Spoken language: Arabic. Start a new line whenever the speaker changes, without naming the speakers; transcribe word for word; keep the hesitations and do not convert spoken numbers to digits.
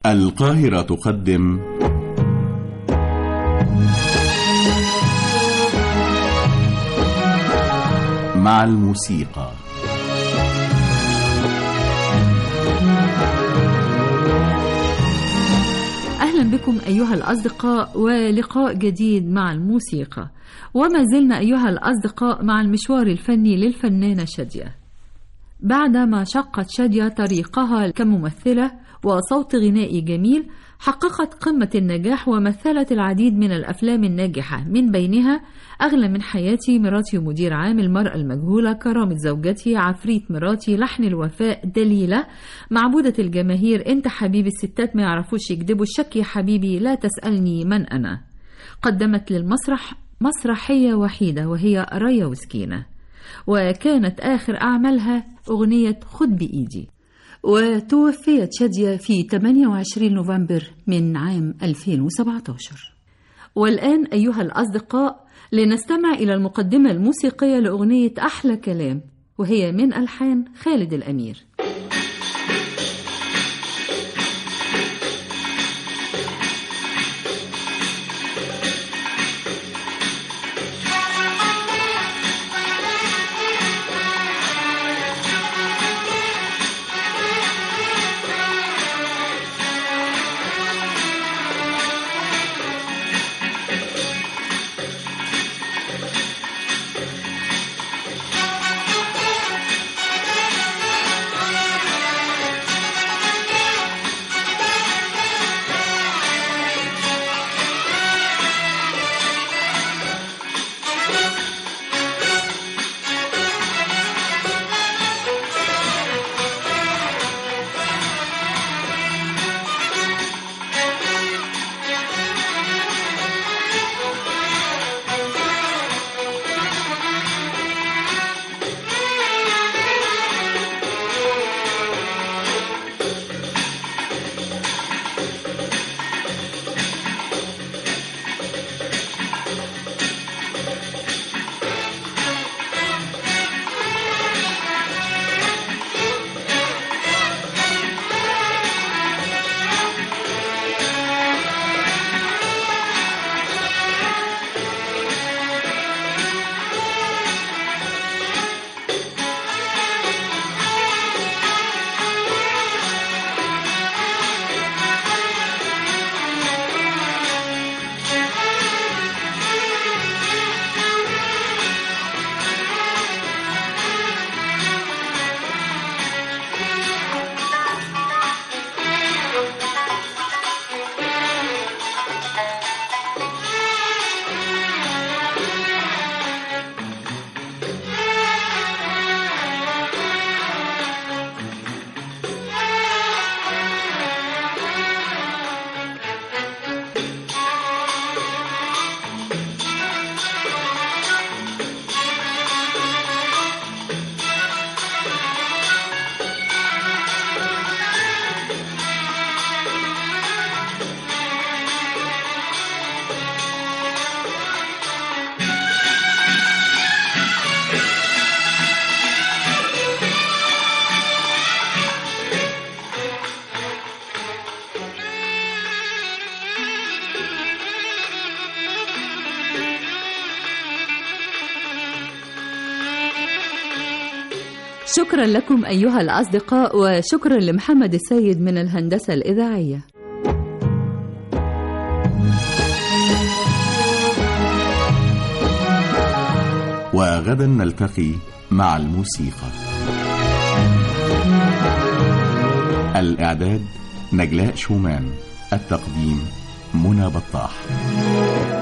القاهرة تقدم مع الموسيقى.
أهلا بكم أيها الأصدقاء ولقاء جديد مع الموسيقى، وما زلنا أيها الأصدقاء مع المشوار الفني للفنانة شادية. بعدما شقت شادية طريقها كممثلة وصوت غنائي جميل، حققت قمة النجاح ومثلت العديد من الأفلام الناجحة، من بينها أغلى من حياتي، مراتي ومدير عام، المرأة المجهولة، كرامة زوجتي، عفريت مراتي، لحن الوفاء، دليلة، معبودة الجماهير، انت حبيبي، الستات ما يعرفوش يكذبوا، الشك يا حبيبي، لا تسألني من أنا. قدمت للمسرح مسرحية وحيدة وهي ريا وسكينة، وكانت آخر أعمالها أغنية خد بإيدي. وتوفيت شادية في ثمانية وعشرين نوفمبر من عام ألفين وسبعة عشر. والآن أيها الأصدقاء لنستمع إلى المقدمة الموسيقية لأغنية أحلى كلام، وهي من ألحان خالد الأمير. شكرا لكم أيها الأصدقاء، وشكرا لمحمد السيد من الهندسة الإذاعية.
وغدا نلتقي مع الموسيقى. الإعداد نجلاء شومان، التقديم منى بطاح.